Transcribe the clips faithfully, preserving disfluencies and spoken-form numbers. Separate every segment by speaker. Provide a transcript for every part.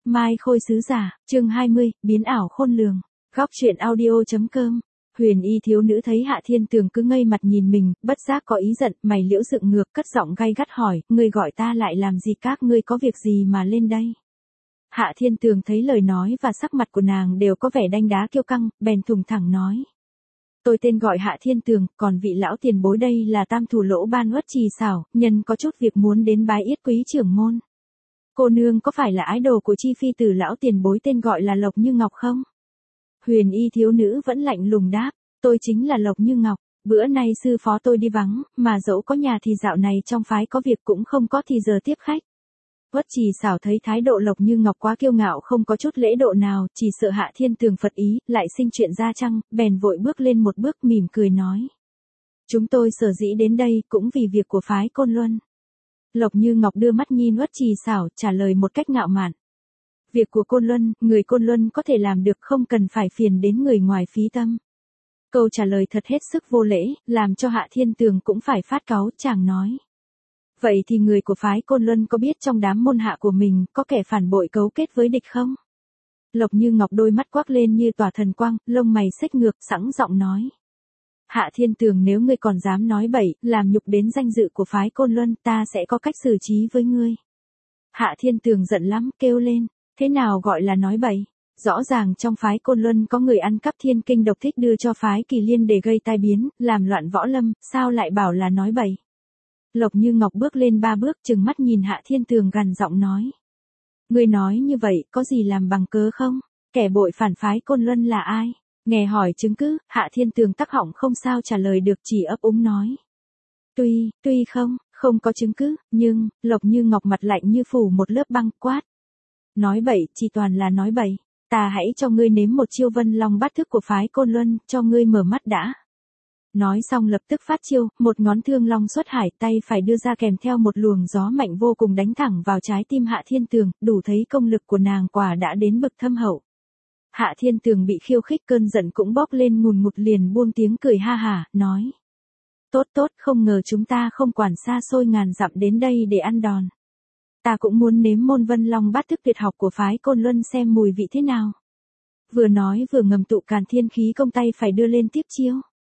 Speaker 1: Mai Khôi sứ giả, chương hai mươi, biến ảo khôn lường. Góc truyện audio.com. Huyền y thiếu nữ thấy Hạ Thiên Tường cứ ngây mặt nhìn mình, bất giác có ý giận, mày liễu dựng ngược, cất giọng gay gắt hỏi, ngươi gọi ta lại làm gì, các ngươi có việc gì mà lên đây? Hạ Thiên Tường thấy lời nói và sắc mặt của nàng đều có vẻ đanh đá kiêu căng, bèn thùng thẳng nói. Tôi tên gọi Hạ Thiên Tường, còn vị lão tiền bối đây là Tam Thủ Lỗ Ban Uất Trì Xảo, nhân có chút việc muốn đến bái yết quý trưởng môn. Cô nương có phải là ái đồ của chi phi tử lão tiền bối tên gọi là Lộc Như Ngọc không? Huyền y thiếu nữ vẫn lạnh lùng đáp, tôi chính là Lộc Như Ngọc, bữa nay sư phó tôi đi vắng, mà dẫu có nhà thì dạo này trong phái có việc cũng không có thì giờ tiếp khách. Uất Trì Xảo thấy thái độ Lộc Như Ngọc quá kiêu ngạo không có chút lễ độ nào, chỉ sợ Hạ Thiên Tường phật ý, lại sinh chuyện ra chăng, bèn vội bước lên một bước mỉm cười nói. Chúng tôi sở dĩ đến đây cũng vì việc của phái Côn Luân. Lộc Như Ngọc đưa mắt nhìn Uất Trì Xảo, trả lời một cách ngạo mạn. Việc của Côn Luân, người Côn Luân có thể làm được, không cần phải phiền đến người ngoài phí tâm. Câu trả lời thật hết sức vô lễ, làm cho Hạ Thiên Tường cũng phải phát cáu, chàng nói. Vậy thì người của phái Côn Luân có biết trong đám môn hạ của mình có kẻ phản bội cấu kết với địch không? Lộc Như Ngọc đôi mắt quắc lên như tỏa thần quang, lông mày xếch ngược, sẵn giọng nói. Hạ Thiên Tường, nếu ngươi còn dám nói bậy, làm nhục đến danh dự của phái Côn Luân, ta sẽ có cách xử trí với ngươi. Hạ Thiên Tường giận lắm, kêu lên, thế nào gọi là nói bậy? Rõ ràng trong phái Côn Luân có người ăn cắp thiên kinh độc thích đưa cho phái Kỳ Liên để gây tai biến, làm loạn võ lâm, sao lại bảo là nói bậy? Lộc Như Ngọc bước lên ba bước, trừng mắt nhìn Hạ Thiên Tường gằn giọng nói. Ngươi nói như vậy, có gì làm bằng cớ không? Kẻ bội phản phái Côn Luân là ai? Nghe hỏi chứng cứ, Hạ Thiên Tường tắc họng không sao trả lời được, chỉ ấp úng nói. Tuy, tuy không, không có chứng cứ, nhưng, Lộc Như Ngọc mặt lạnh như phủ một lớp băng, quát. Nói bậy, chỉ toàn là nói bậy, ta hãy cho ngươi nếm một chiêu Vân Long bát thức của phái Côn Luân, cho ngươi mở mắt đã. Nói xong lập tức phát chiêu, một ngón thương long xuất hải, tay phải đưa ra kèm theo một luồng gió mạnh vô cùng đánh thẳng vào trái tim Hạ Thiên Tường, đủ thấy công lực của nàng quả đã đến bậc thâm hậu. Hạ Thiên Tường bị khiêu khích, cơn giận cũng bốc lên ngùn ngụt, liền buông tiếng cười ha hả, nói. Tốt tốt, không ngờ chúng ta không quản xa xôi ngàn dặm đến đây để ăn đòn. Ta cũng muốn nếm môn Vân Long bát thức tuyệt học của phái Côn Luân xem mùi vị thế nào. Vừa nói vừa ngầm tụ càn thiên khí công, tay phải đưa lên tiếp chiêu.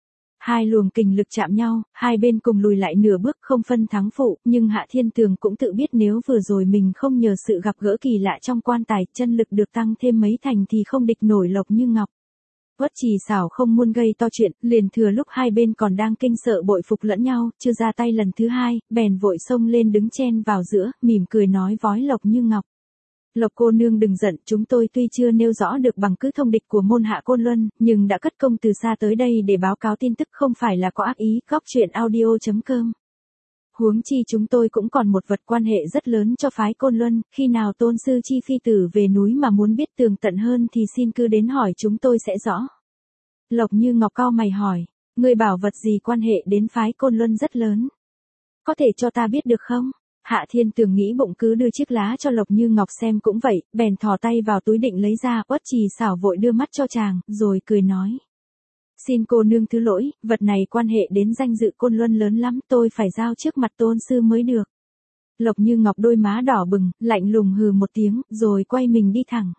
Speaker 1: Hai luồng kình lực chạm nhau, hai bên cùng lùi lại nửa bước, không phân thắng phụ, nhưng Hạ Thiên Tường cũng tự biết nếu vừa rồi mình không nhờ sự gặp gỡ kỳ lạ trong quan tài, chân lực được tăng thêm mấy thành thì không địch nổi Lộc Như Ngọc. Uất Trì Xảo không muốn gây to chuyện, liền thừa lúc hai bên còn đang kinh sợ bội phục lẫn nhau, chưa ra tay lần thứ hai, bèn vội xông lên đứng chen vào giữa, mỉm cười nói vói Lộc Như Ngọc. Lộc cô nương đừng giận, chúng tôi tuy chưa nêu rõ được bằng cứ thông địch của môn hạ Côn Luân, nhưng đã cất công từ xa tới đây để báo cáo tin tức, không phải là có ác ý. Góc truyện audio.com. Huống chi chúng tôi cũng còn một vật quan hệ rất lớn cho phái Côn Luân, khi nào tôn sư chi phi tử về núi mà muốn biết tường tận hơn thì xin cứ đến hỏi chúng tôi sẽ rõ. Lộc Như Ngọc cau mày hỏi, người bảo vật gì quan hệ đến phái Côn Luân rất lớn? Có thể cho ta biết được không? Hạ Thiên Tường nghĩ bụng cứ đưa chiếc lá cho Lộc Như Ngọc xem cũng vậy, bèn thò tay vào túi định lấy ra, Uất Trì Xảo vội đưa mắt cho chàng, rồi cười nói. Xin cô nương thứ lỗi, vật này quan hệ đến danh dự Côn Luân lớn lắm, tôi phải giao trước mặt tôn sư mới được. Lộc Như Ngọc đôi má đỏ bừng, lạnh lùng hừ một tiếng, rồi quay mình đi thẳng.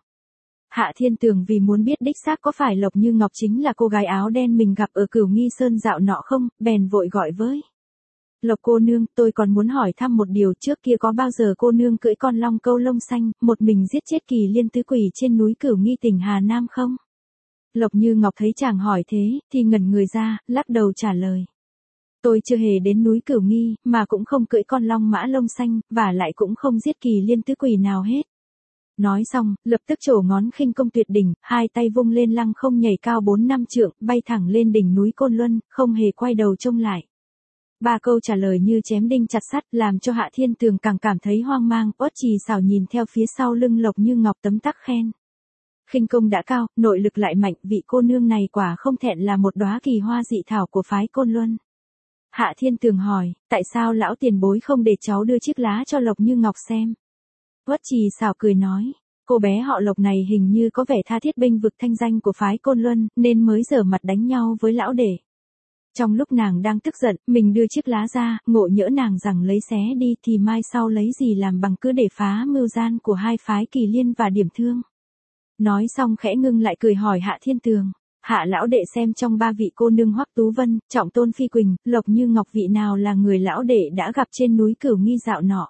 Speaker 1: Hạ Thiên Tường vì muốn biết đích xác có phải Lộc Như Ngọc chính là cô gái áo đen mình gặp ở Cửu Nghi Sơn dạo nọ không, bèn vội gọi với. Lộc cô nương, tôi còn muốn hỏi thăm một điều, trước kia có bao giờ cô nương cưỡi con long câu lông xanh, một mình giết chết Kỳ Liên tứ quỷ trên núi Cửu Nghi tỉnh Hà Nam không? Lộc Như Ngọc thấy chàng hỏi thế, thì ngẩn người ra, lắc đầu trả lời. Tôi chưa hề đến núi Cửu Nghi, mà cũng không cưỡi con long mã lông xanh, và lại cũng không giết Kỳ Liên tứ quỷ nào hết. Nói xong, lập tức trổ ngón khinh công tuyệt đỉnh, hai tay vung lên lăng không nhảy cao bốn năm trượng, bay thẳng lên đỉnh núi Côn Luân, không hề quay đầu trông lại. Ba câu trả lời như chém đinh chặt sắt, làm cho Hạ Thiên Tường càng cảm thấy hoang mang. Uất Trì Xảo nhìn theo phía sau lưng Lộc Như Ngọc tấm tắc khen. Khinh công đã cao, nội lực lại mạnh, vị cô nương này quả không thẹn là một đóa kỳ hoa dị thảo của phái Côn Luân. Hạ Thiên Tường hỏi, tại sao lão tiền bối không để cháu đưa chiếc lá cho Lộc Như Ngọc xem? Uất Trì Xảo cười nói, cô bé họ Lộc này hình như có vẻ tha thiết bênh vực thanh danh của phái Côn Luân, nên mới giở mặt đánh nhau với lão để. Trong lúc nàng đang tức giận, mình đưa chiếc lá ra, ngộ nhỡ nàng rằng lấy xé đi thì mai sau lấy gì làm bằng cứ để phá mưu gian của hai phái Kỳ Liên và Điểm Thương. Nói xong khẽ ngưng lại cười hỏi Hạ Thiên Tường. Hạ lão đệ xem trong ba vị cô nương Hoắc Tú Vân, Trọng Tôn Phi Quỳnh, Lộc Như Ngọc vị nào là người lão đệ đã gặp trên núi Cửu Nghi dạo nọ.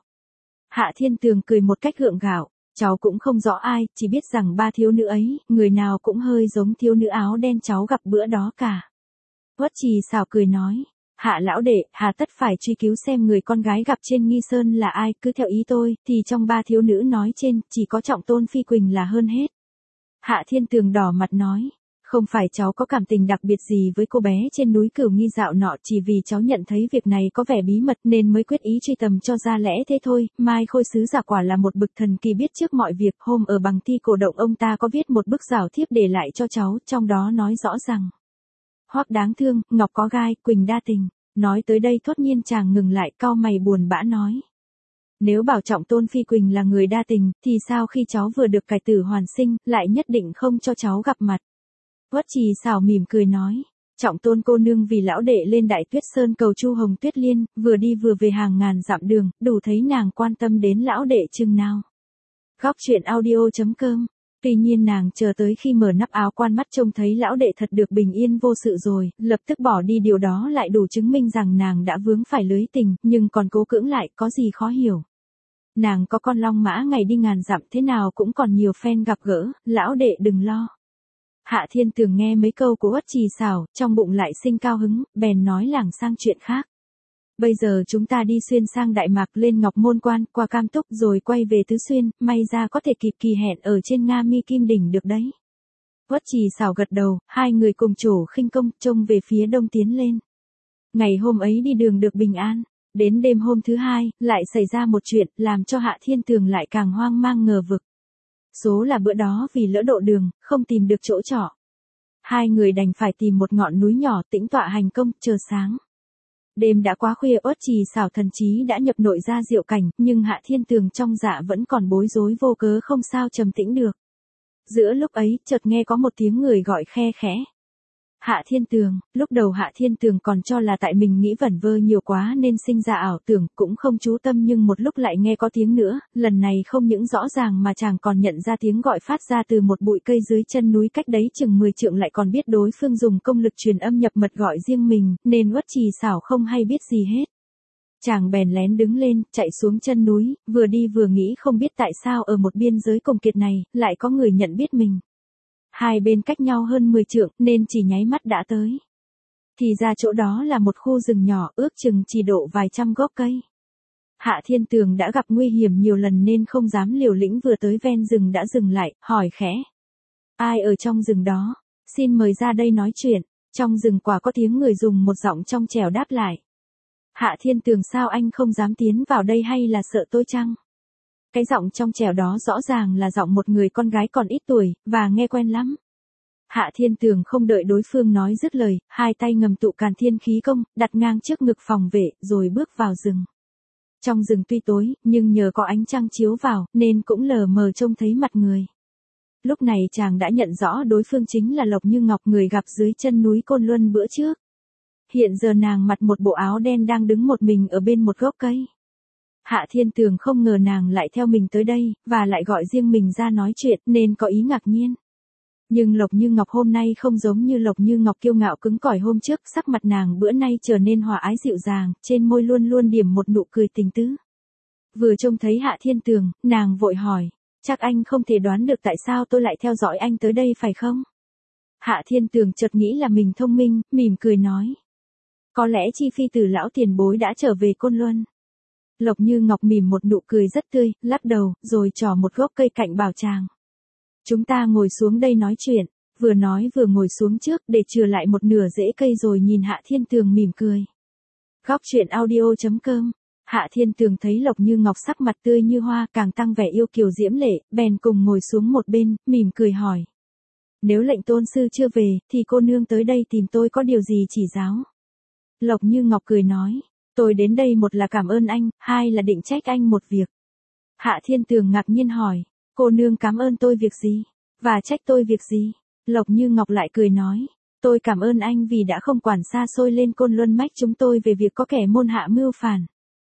Speaker 1: Hạ Thiên Tường cười một cách gượng gạo, cháu cũng không rõ ai, chỉ biết rằng ba thiếu nữ ấy, người nào cũng hơi giống thiếu nữ áo đen cháu gặp bữa đó cả. Uất Trì xảo cười nói, Hạ lão đệ, hà tất phải truy cứu xem người con gái gặp trên Nghi Sơn là ai, cứ theo ý tôi, thì trong ba thiếu nữ nói trên, chỉ có Trọng Tôn Phi Quỳnh là hơn hết. Hạ Thiên Tường đỏ mặt nói, không phải cháu có cảm tình đặc biệt gì với cô bé trên núi Cửu Nghi dạo nọ, chỉ vì cháu nhận thấy việc này có vẻ bí mật nên mới quyết ý truy tầm cho ra lẽ thế thôi. Mai Khôi sứ giả quả là một bực thần kỳ biết trước mọi việc. Hôm ở bằng thi cổ động ông ta có viết một bức giảo thiếp để lại cho cháu, trong đó nói rõ rằng Hoắc đáng thương, Ngọc có gai, Quỳnh đa tình. Nói tới đây thốt nhiên chàng ngừng lại, cau mày buồn bã nói, nếu bảo Trọng Tôn Phi Quỳnh là người đa tình, thì sao khi cháu vừa được cải tử hoàn sinh, lại nhất định không cho cháu gặp mặt. Uất Trì xảo mỉm cười nói, Trọng Tôn cô nương vì lão đệ lên Đại Tuyết Sơn cầu Chu Hồng Tuyết Liên, vừa đi vừa về hàng ngàn dặm đường, đủ thấy nàng quan tâm đến lão đệ chừng nào. Góc truyện audio chấm com. Tuy nhiên nàng chờ tới khi mở nắp áo quan mắt trông thấy lão đệ thật được bình yên vô sự rồi, lập tức bỏ đi, điều đó lại đủ chứng minh rằng nàng đã vướng phải lưới tình, nhưng còn cố cưỡng lại, có gì khó hiểu. Nàng có con long mã ngày đi ngàn dặm, thế nào cũng còn nhiều phen gặp gỡ, lão đệ đừng lo. Hạ Thiên Tường nghe mấy câu của Uất Trì xảo, trong bụng lại sinh cao hứng, bèn nói lảng sang chuyện khác. Bây giờ chúng ta đi xuyên sang Đại Mạc, lên Ngọc Môn Quan, qua Cam Túc rồi quay về Tứ Xuyên, may ra có thể kịp kỳ hẹn ở trên Nga Mi Kim Đỉnh được đấy. Uất Trì xảo gật đầu, hai người cùng trổ khinh công, trông về phía đông tiến lên. Ngày hôm ấy đi đường được bình an, đến đêm hôm thứ hai, lại xảy ra một chuyện, làm cho Hạ Thiên Tường lại càng hoang mang ngờ vực. Số là bữa đó vì lỡ độ đường, không tìm được chỗ trọ. Hai người đành phải tìm một ngọn núi nhỏ tĩnh tọa hành công, chờ sáng. Đêm đã quá khuya, Uất Trì xảo thần trí đã nhập nội ra diệu cảnh, nhưng Hạ Thiên Tường trong dạ vẫn còn bối rối vô cớ không sao trầm tĩnh được. Giữa lúc ấy, chợt nghe có một tiếng người gọi khe khẽ. Hạ Thiên Tường. Lúc đầu Hạ Thiên Tường còn cho là tại mình nghĩ vẩn vơ nhiều quá nên sinh ra ảo tưởng, cũng không chú tâm, nhưng một lúc lại nghe có tiếng nữa, lần này không những rõ ràng mà chàng còn nhận ra tiếng gọi phát ra từ một bụi cây dưới chân núi cách đấy chừng mười trượng, lại còn biết đối phương dùng công lực truyền âm nhập mật gọi riêng mình, nên Uất Trì xảo không hay biết gì hết. Chàng bèn lén đứng lên, chạy xuống chân núi, vừa đi vừa nghĩ không biết tại sao ở một biên giới cùng kiệt này, lại có người nhận biết mình. Hai bên cách nhau hơn mười trượng, nên chỉ nháy mắt đã tới. Thì ra chỗ đó là một khu rừng nhỏ, ước chừng chỉ độ vài trăm gốc cây. Hạ Thiên Tường đã gặp nguy hiểm nhiều lần nên không dám liều lĩnh, vừa tới ven rừng đã dừng lại, hỏi khẽ. Ai ở trong rừng đó? Xin mời ra đây nói chuyện. Trong rừng quả có tiếng người dùng một giọng trong trẻo đáp lại. Hạ Thiên Tường, sao anh không dám tiến vào đây, hay là sợ tôi chăng? Cái giọng trong trẻo đó rõ ràng là giọng một người con gái còn ít tuổi, và nghe quen lắm. Hạ Thiên Tường không đợi đối phương nói dứt lời, hai tay ngầm tụ Càn Thiên khí công, đặt ngang trước ngực phòng vệ, rồi bước vào rừng. Trong rừng tuy tối, nhưng nhờ có ánh trăng chiếu vào, nên cũng lờ mờ trông thấy mặt người. Lúc này chàng đã nhận rõ đối phương chính là Lộc Như Ngọc, người gặp dưới chân núi Côn Luân bữa trước. Hiện giờ nàng mặc một bộ áo đen đang đứng một mình ở bên một gốc cây. Hạ Thiên Tường không ngờ nàng lại theo mình tới đây, và lại gọi riêng mình ra nói chuyện, nên có ý ngạc nhiên. Nhưng Lộc Như Ngọc hôm nay không giống như Lộc Như Ngọc kiêu ngạo cứng cỏi hôm trước, sắc mặt nàng bữa nay trở nên hòa ái dịu dàng, trên môi luôn luôn điểm một nụ cười tình tứ. Vừa trông thấy Hạ Thiên Tường, nàng vội hỏi, chắc anh không thể đoán được tại sao tôi lại theo dõi anh tới đây phải không? Hạ Thiên Tường chợt nghĩ là mình thông minh, mỉm cười nói. Có lẽ Chi Phi Tử lão tiền bối đã trở về Côn Luân. Lộc Như Ngọc mỉm một nụ cười rất tươi, lắc đầu, rồi trỏ một gốc cây cạnh bảo chàng. Chúng ta ngồi xuống đây nói chuyện, vừa nói vừa ngồi xuống trước để chừa lại một nửa rễ cây rồi nhìn Hạ Thiên Tường mỉm cười. Góc truyện audio chấm com. Hạ Thiên Tường thấy Lộc Như Ngọc sắc mặt tươi như hoa, càng tăng vẻ yêu kiều diễm lệ, bèn cùng ngồi xuống một bên, mỉm cười hỏi. Nếu lệnh tôn sư chưa về, thì cô nương tới đây tìm tôi có điều gì chỉ giáo? Lộc Như Ngọc cười nói. Tôi đến đây một là cảm ơn anh, hai là định trách anh một việc. Hạ Thiên Tường ngạc nhiên hỏi, cô nương cảm ơn tôi việc gì? Và trách tôi việc gì? Lộc Như Ngọc lại cười nói, Tôi cảm ơn anh vì đã không quản xa xôi lên Côn Luân mách chúng tôi về việc có kẻ môn hạ mưu phản.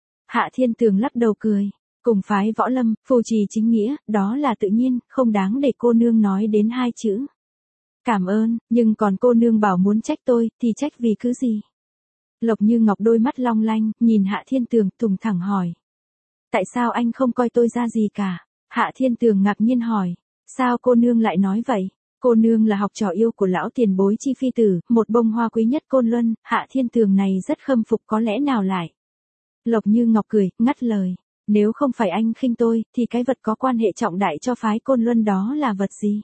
Speaker 1: Hạ Thiên Tường lắc đầu cười. Cùng phái võ lâm, phù trì chính nghĩa, đó là tự nhiên, không đáng để cô nương nói đến hai chữ. Cảm ơn, nhưng còn cô nương bảo muốn trách tôi, thì trách vì cứ gì? Lộc Như Ngọc đôi mắt long lanh, nhìn Hạ Thiên Tường, thùng thẳng hỏi. Tại sao anh không coi tôi ra gì cả? Hạ Thiên Tường ngạc nhiên hỏi. Sao cô nương lại nói vậy? Cô nương là học trò yêu của lão tiền bối Chi Phi Tử, một bông hoa quý nhất Côn Luân, Hạ Thiên Tường này rất khâm phục có lẽ nào lại. Lộc Như Ngọc cười, ngắt lời. Nếu không phải anh khinh tôi, thì cái vật có quan hệ trọng đại cho phái Côn Luân đó là vật gì?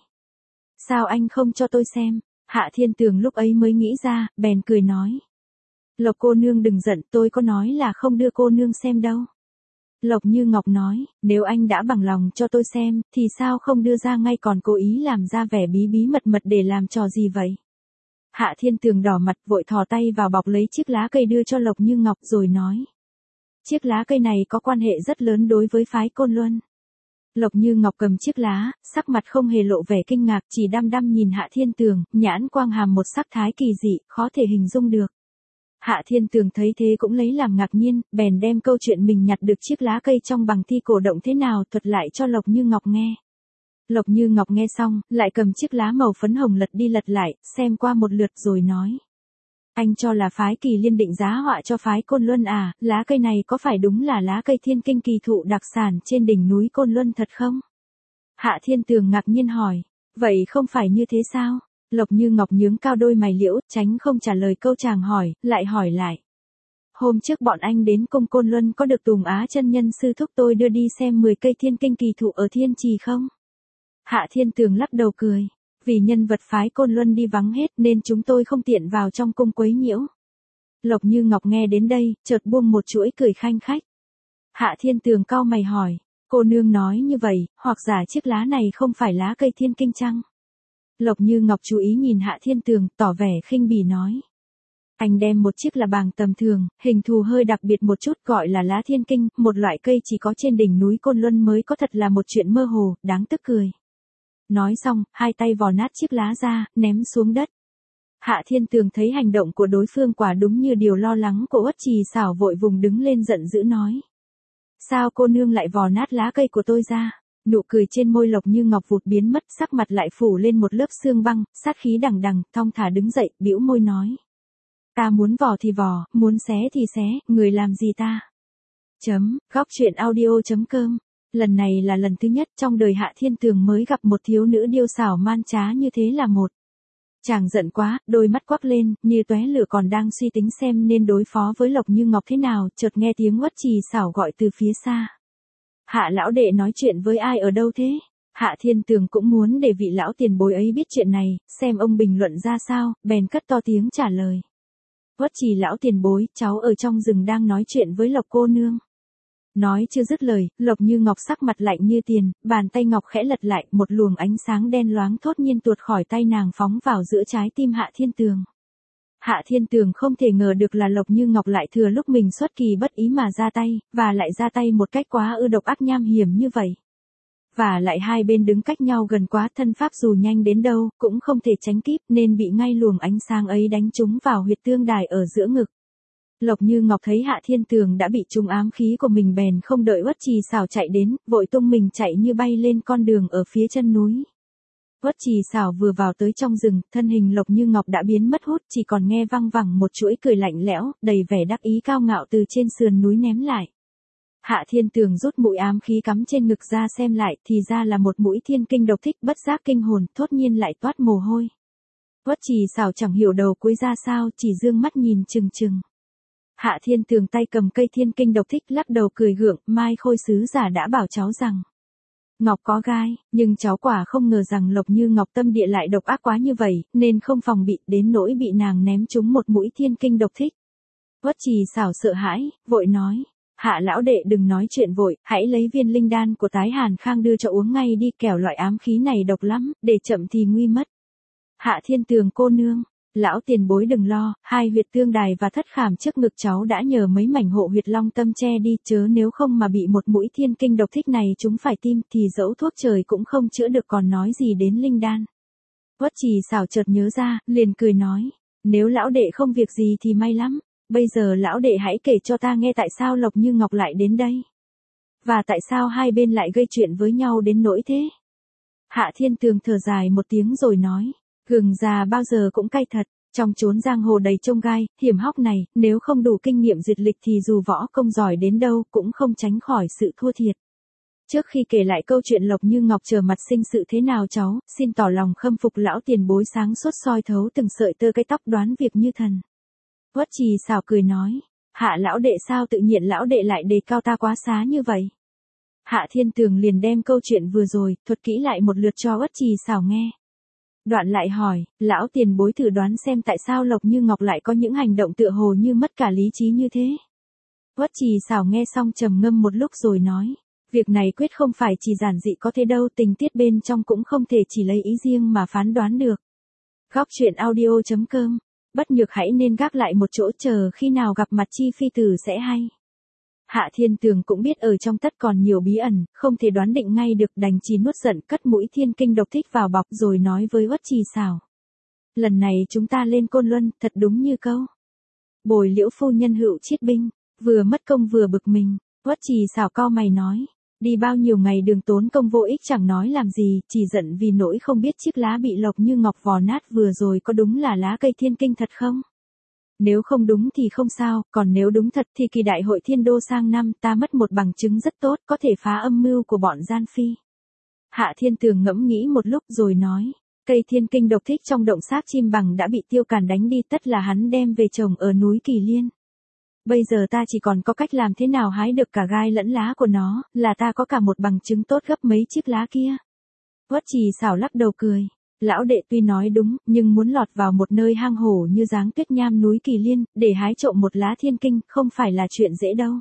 Speaker 1: Sao anh không cho tôi xem? Hạ Thiên Tường lúc ấy mới nghĩ ra, bèn cười nói. Lộc cô nương đừng giận, tôi có nói là không đưa cô nương xem đâu. Lộc Như Ngọc nói, nếu anh đã bằng lòng cho tôi xem, thì sao không đưa ra ngay còn cố ý làm ra vẻ bí bí mật mật để làm trò gì vậy? Hạ Thiên Tường đỏ mặt vội thò tay vào bọc lấy chiếc lá cây đưa cho Lộc Như Ngọc rồi nói. Chiếc lá cây này có quan hệ rất lớn đối với phái Côn Luân. Lộc Như Ngọc cầm chiếc lá, sắc mặt không hề lộ vẻ kinh ngạc, chỉ đăm đăm nhìn Hạ Thiên Tường, nhãn quang hàm một sắc thái kỳ dị, khó thể hình dung được. Hạ Thiên Tường thấy thế cũng lấy làm ngạc nhiên, bèn đem câu chuyện mình nhặt được chiếc lá cây trong bằng thi cổ động thế nào thuật lại cho Lộc Như Ngọc nghe. Lộc Như Ngọc nghe xong, lại cầm chiếc lá màu phấn hồng lật đi lật lại, xem qua một lượt rồi nói. Anh cho là phái Kỳ Liên định giá họa cho phái Côn Luân à, lá cây này có phải đúng là lá cây thiên kinh kỳ thụ đặc sản trên đỉnh núi Côn Luân thật không? Hạ Thiên Tường ngạc nhiên hỏi, vậy không phải như thế sao? Lộc Như Ngọc nhướng cao đôi mày liễu, tránh không trả lời câu chàng hỏi, lại hỏi lại. Hôm trước bọn anh đến cung Côn Luân có được Tùng Á chân nhân sư thúc tôi đưa đi xem mười cây thiên kinh kỳ thụ ở Thiên Trì không? Hạ Thiên Tường lắc đầu cười. Vì nhân vật phái Côn Luân đi vắng hết nên chúng tôi không tiện vào trong cung quấy nhiễu. Lộc Như Ngọc nghe đến đây, chợt buông một chuỗi cười khanh khách. Hạ Thiên Tường cau mày hỏi, cô nương nói như vậy, hoặc giả chiếc lá này không phải lá cây thiên kinh chăng? Lộc Như Ngọc chú ý nhìn Hạ Thiên Tường, tỏ vẻ khinh bỉ nói. Anh đem một chiếc là bàng tầm thường, hình thù hơi đặc biệt một chút gọi là lá thiên kinh, một loại cây chỉ có trên đỉnh núi Côn Luân mới có thật là một chuyện mơ hồ, đáng tức cười. Nói xong, hai tay vò nát chiếc lá ra, ném xuống đất. Hạ Thiên Tường thấy hành động của đối phương quả đúng như điều lo lắng của Uất Trì Xảo, vội vùng đứng lên giận dữ nói. Sao cô nương lại vò nát lá cây của tôi ra? Nụ cười trên môi Lộc Như Ngọc vụt biến mất, sắc mặt lại phủ lên một lớp sương băng, sát khí đằng đằng, thong thả đứng dậy, bĩu môi nói. Ta muốn vò thì vò, muốn xé thì xé, người làm gì ta? Chấm, góc truyện audio chấm com. Lần này là lần thứ nhất trong đời Hạ Thiên Tường mới gặp một thiếu nữ điêu xảo man trá như thế là một. Chàng giận quá, đôi mắt quắc lên, như tóe lửa, còn đang suy tính xem nên đối phó với Lộc Như Ngọc thế nào, chợt nghe tiếng Uất Trì Xảo gọi từ phía xa. Hạ lão đệ nói chuyện với ai ở đâu thế? Hạ Thiên Tường cũng muốn để vị lão tiền bối ấy biết chuyện này, xem ông bình luận ra sao, bèn cất to tiếng trả lời. Uất Trì lão tiền bối, cháu ở trong rừng đang nói chuyện với Lộc cô nương. Nói chưa dứt lời, Lộc Như Ngọc sắc mặt lạnh như tiền, bàn tay ngọc khẽ lật lại, một luồng ánh sáng đen loáng thốt nhiên tuột khỏi tay nàng phóng vào giữa trái tim Hạ Thiên Tường. Hạ Thiên Tường không thể ngờ được là Lộc Như Ngọc lại thừa lúc mình xuất kỳ bất ý mà ra tay, và lại ra tay một cách quá ư độc ác nham hiểm như vậy. Và lại hai bên đứng cách nhau gần quá, thân pháp dù nhanh đến đâu, cũng không thể tránh kíp, nên bị ngay luồng ánh sáng ấy đánh trúng vào huyệt tương đài ở giữa ngực. Lộc Như Ngọc thấy Hạ Thiên Tường đã bị trúng ám khí của mình, bèn không đợi Uất Trì Xảo chạy đến, vội tung mình chạy như bay lên con đường ở phía chân núi. Uất Trì Xảo vừa vào tới trong rừng, thân hình Lộc Như Ngọc đã biến mất hút, chỉ còn nghe văng vẳng một chuỗi cười lạnh lẽo, đầy vẻ đắc ý cao ngạo từ trên sườn núi ném lại. Hạ Thiên Tường rút mũi ám khí cắm trên ngực ra xem lại, thì ra là một mũi thiên kinh độc thích, bất giác kinh hồn, thốt nhiên lại toát mồ hôi. Uất Trì Xảo chẳng hiểu đầu cuối ra sao, chỉ dương mắt nhìn chừng chừng. Hạ Thiên Tường tay cầm cây thiên kinh độc thích, lắc đầu cười gượng, Mai Khôi sứ giả đã bảo cháu rằng Ngọc có gai, nhưng cháu quả không ngờ rằng Lộc Như Ngọc tâm địa lại độc ác quá như vậy, nên không phòng bị, đến nỗi bị nàng ném trúng một mũi thiên kinh độc thích. Uất Trì Xảo sợ hãi, vội nói, Hạ lão đệ đừng nói chuyện vội, hãy lấy viên linh đan của Tái Hàn Khang đưa cho uống ngay đi, kẻo loại ám khí này độc lắm, để chậm thì nguy mất. Hạ Thiên Tường cô nương, lão tiền bối đừng lo, hai huyệt tương đài và thất khảm trước ngực cháu đã nhờ mấy mảnh hộ huyệt long tâm che đi, chớ nếu không mà bị một mũi thiên kinh độc thích này chúng phải tim, thì dẫu thuốc trời cũng không chữa được, còn nói gì đến linh đan. Uất Trì Sảo chợt nhớ ra, liền cười nói, nếu lão đệ không việc gì thì may lắm, bây giờ lão đệ hãy kể cho ta nghe tại sao Lộc Như Ngọc lại đến đây. Và tại sao hai bên lại gây chuyện với nhau đến nỗi thế? Hạ Thiên Tường thở dài một tiếng rồi nói, gừng già bao giờ cũng cay thật, trong chốn giang hồ đầy chông gai, hiểm hóc này, nếu không đủ kinh nghiệm duyệt lịch thì dù võ công giỏi đến đâu cũng không tránh khỏi sự thua thiệt. Trước khi kể lại câu chuyện Lộc Như Ngọc chờ mặt sinh sự thế nào cháu, xin tỏ lòng khâm phục lão tiền bối sáng suốt soi thấu từng sợi tơ cái tóc đoán việc như thần. Uất Trì Sảo cười nói, Hạ lão đệ sao tự nhiên lão đệ lại đề cao ta quá xá như vậy? Hạ Thiên Tường liền đem câu chuyện vừa rồi, thuật kỹ lại một lượt cho Uất Trì Sảo nghe. Đoạn lại hỏi, lão tiền bối thử đoán xem tại sao Lộc Như Ngọc lại có những hành động tựa hồ như mất cả lý trí như thế. Uất Trì Sảo nghe xong trầm ngâm một lúc rồi nói, việc này quyết không phải chỉ giản dị có thế đâu, tình tiết bên trong cũng không thể chỉ lấy ý riêng mà phán đoán được. Góc truyện audio chấm com, bất nhược hãy nên gác lại một chỗ chờ khi nào gặp mặt Chi Phi Tử sẽ hay. Hạ Thiên Tường cũng biết ở trong tất còn nhiều bí ẩn, không thể đoán định ngay được, đành chỉ nuốt giận cất mũi thiên kinh độc thích vào bọc rồi nói với Uất Trì Sảo. Lần này chúng ta lên Côn Luân, thật đúng như câu. Bồi Liễu phu nhân hữu chiết binh, vừa mất công vừa bực mình. Uất Trì Sảo cau mày nói, đi bao nhiêu ngày đường tốn công vô ích chẳng nói làm gì, chỉ giận vì nỗi không biết chiếc lá bị Lộc Như Ngọc vò nát vừa rồi có đúng là lá cây thiên kinh thật không? Nếu không đúng thì không sao, còn nếu đúng thật thì kỳ đại hội thiên đô sang năm ta mất một bằng chứng rất tốt, có thể phá âm mưu của bọn gian phi. Hạ Thiên Tường ngẫm nghĩ một lúc rồi nói, cây thiên kinh độc thích trong động xác chim bằng đã bị Tiêu Càn đánh đi, tất là hắn đem về trồng ở núi Kỳ Liên. Bây giờ ta chỉ còn có cách làm thế nào hái được cả gai lẫn lá của nó, là ta có cả một bằng chứng tốt gấp mấy chiếc lá kia. Uất Trì Sảo lắc đầu cười. Lão đệ tuy nói đúng, nhưng muốn lọt vào một nơi hang hổ như Giáng Tuyết Nham núi Kỳ Liên, để hái trộm một lá thiên kinh, không phải là chuyện dễ đâu.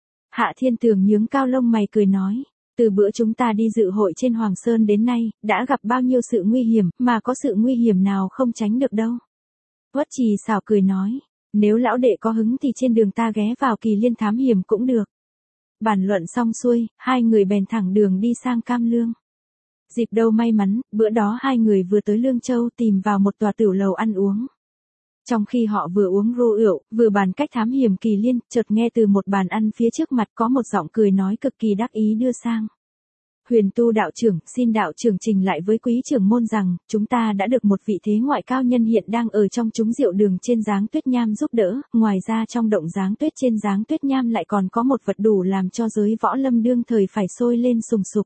Speaker 1: Hạ Thiên Tường nhướng cao lông mày cười nói, từ bữa chúng ta đi dự hội trên Hoàng Sơn đến nay, đã gặp bao nhiêu sự nguy hiểm, mà có sự nguy hiểm nào không tránh được đâu. Uất Trì Sảo cười nói, nếu lão đệ có hứng thì trên đường ta ghé vào Kỳ Liên thám hiểm cũng được. Bàn luận xong xuôi, hai người bèn thẳng đường đi sang Cam Lương. Dịp đâu may mắn, bữa đó hai người vừa tới Lương Châu tìm vào một tòa tiểu lầu ăn uống. Trong khi họ vừa uống rượu, vừa bàn cách thám hiểm Kỳ Liên, chợt nghe từ một bàn ăn phía trước mặt có một giọng cười nói cực kỳ đắc ý đưa sang. Huyền Tu đạo trưởng, xin đạo trưởng trình lại với quý trưởng môn rằng, chúng ta đã được một vị thế ngoại cao nhân hiện đang ở trong chúng rượu đường trên Giáng Tuyết Nham giúp đỡ, ngoài ra trong động Giáng Tuyết trên Giáng Tuyết Nham lại còn có một vật đủ làm cho giới võ lâm đương thời phải sôi lên sùng sục.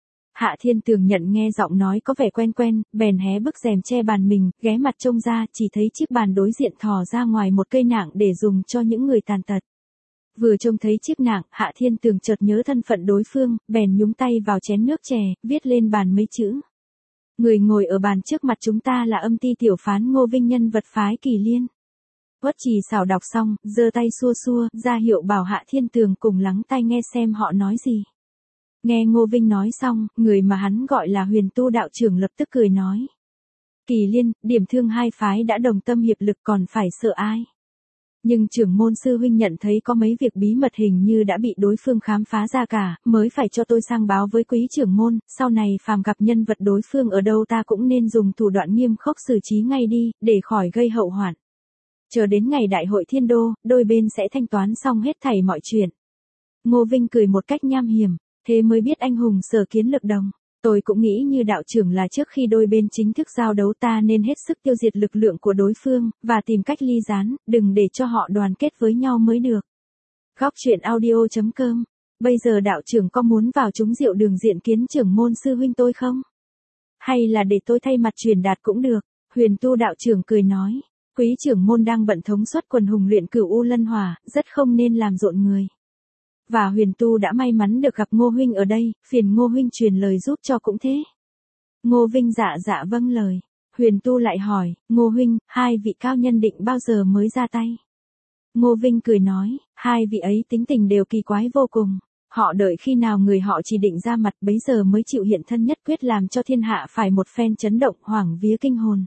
Speaker 1: Hạ Thiên Tường nhận nghe giọng nói có vẻ quen quen, bèn hé bức rèm che bàn mình, ghé mặt trông ra, chỉ thấy chiếc bàn đối diện thò ra ngoài một cây nạng để dùng cho những người tàn tật. Vừa trông thấy chiếc nạng, Hạ Thiên Tường chợt nhớ thân phận đối phương, bèn nhúng tay vào chén nước chè, viết lên bàn mấy chữ. Người ngồi ở bàn trước mặt chúng ta là âm ty tiểu phán Ngô Vinh, nhân vật phái Kỳ Liên. Uất Trì Sảo đọc xong, giơ tay xua xua, ra hiệu bảo Hạ Thiên Tường cùng lắng tai nghe xem họ nói gì. Nghe Ngô Vinh nói xong, người mà hắn gọi là Huyền Tu đạo trưởng lập tức cười nói. Kỳ Liên, điểm thương hai phái đã đồng tâm hiệp lực còn phải sợ ai. Nhưng trưởng môn sư huynh nhận thấy có mấy việc bí mật hình như đã bị đối phương khám phá ra cả, mới phải cho tôi sang báo với quý trưởng môn, sau này phàm gặp nhân vật đối phương ở đâu ta cũng nên dùng thủ đoạn nghiêm khắc xử trí ngay đi, để khỏi gây hậu hoạn. Chờ đến ngày đại hội thiên đô, đôi bên sẽ thanh toán xong hết thảy mọi chuyện. Ngô Vinh cười một cách nham hiểm, thế mới biết anh hùng sở kiến lực đồng. Tôi cũng nghĩ như đạo trưởng là trước khi đôi bên chính thức giao đấu ta nên hết sức tiêu diệt lực lượng của đối phương, và tìm cách ly gián, đừng để cho họ đoàn kết với nhau mới được. Góc truyện audio chấm com. Bây giờ đạo trưởng có muốn vào chúng rượu đường diện kiến trưởng môn sư huynh tôi không? Hay là để tôi thay mặt truyền đạt cũng được? Huyền Tu đạo trưởng cười nói. Quý trưởng môn đang bận thống suất quần hùng luyện Cửu U Lân Hỏa, rất không nên làm rộn người. Và Huyền Tu đã may mắn được gặp Ngô huynh ở đây, phiền Ngô huynh truyền lời giúp cho cũng thế. Ngô Vinh dạ dạ vâng lời. Huyền Tu lại hỏi, Ngô huynh, hai vị cao nhân định bao giờ mới ra tay? Ngô Vinh cười nói, hai vị ấy tính tình đều kỳ quái vô cùng. Họ đợi khi nào người họ chỉ định ra mặt bấy giờ mới chịu hiện thân, nhất quyết làm cho thiên hạ phải một phen chấn động hoảng vía kinh hồn.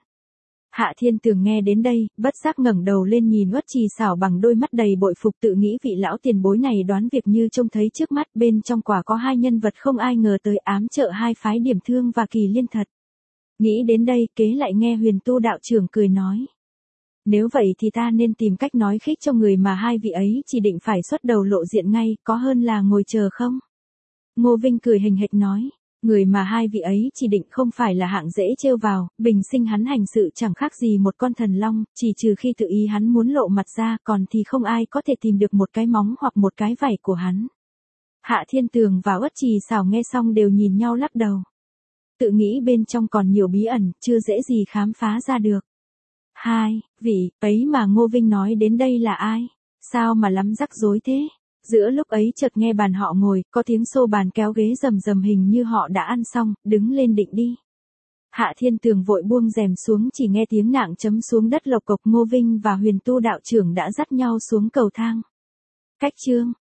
Speaker 1: Hạ Thiên Tường nghe đến đây, bất giác ngẩng đầu lên nhìn Uất Trì Sảo bằng đôi mắt đầy bội phục, tự nghĩ vị lão tiền bối này đoán việc như trông thấy trước mắt, bên trong quả có hai nhân vật không ai ngờ tới, ám trợ hai phái Điểm Thương và Kỳ Liên thật. Nghĩ đến đây, kế lại nghe Huyền Tu đạo trưởng cười nói. Nếu vậy thì ta nên tìm cách nói khích cho người mà hai vị ấy chỉ định phải xuất đầu lộ diện ngay, có hơn là ngồi chờ không? Ngô Vinh cười hình hệt nói. Người mà hai vị ấy chỉ định không phải là hạng dễ trêu vào, bình sinh hắn hành sự chẳng khác gì một con thần long, chỉ trừ khi tự ý hắn muốn lộ mặt ra, còn thì không ai có thể tìm được một cái móng hoặc một cái vảy của hắn. Hạ Thiên Tường và Uất Trì Xảo nghe xong đều nhìn nhau lắc đầu. Tự nghĩ bên trong còn nhiều bí ẩn, chưa dễ gì khám phá ra được. Hai, vị, ấy mà Ngô Vinh nói đến đây là ai? Sao mà lắm rắc rối thế? Giữa lúc ấy chợt nghe bàn họ ngồi, có tiếng xô bàn kéo ghế rầm rầm hình như họ đã ăn xong, đứng lên định đi. Hạ Thiên Tường vội buông rèm xuống, chỉ nghe tiếng nạng chấm xuống đất lộc cộc. Ngô Vinh và Huyền Tu đạo trưởng đã dắt nhau xuống cầu thang. Cách chương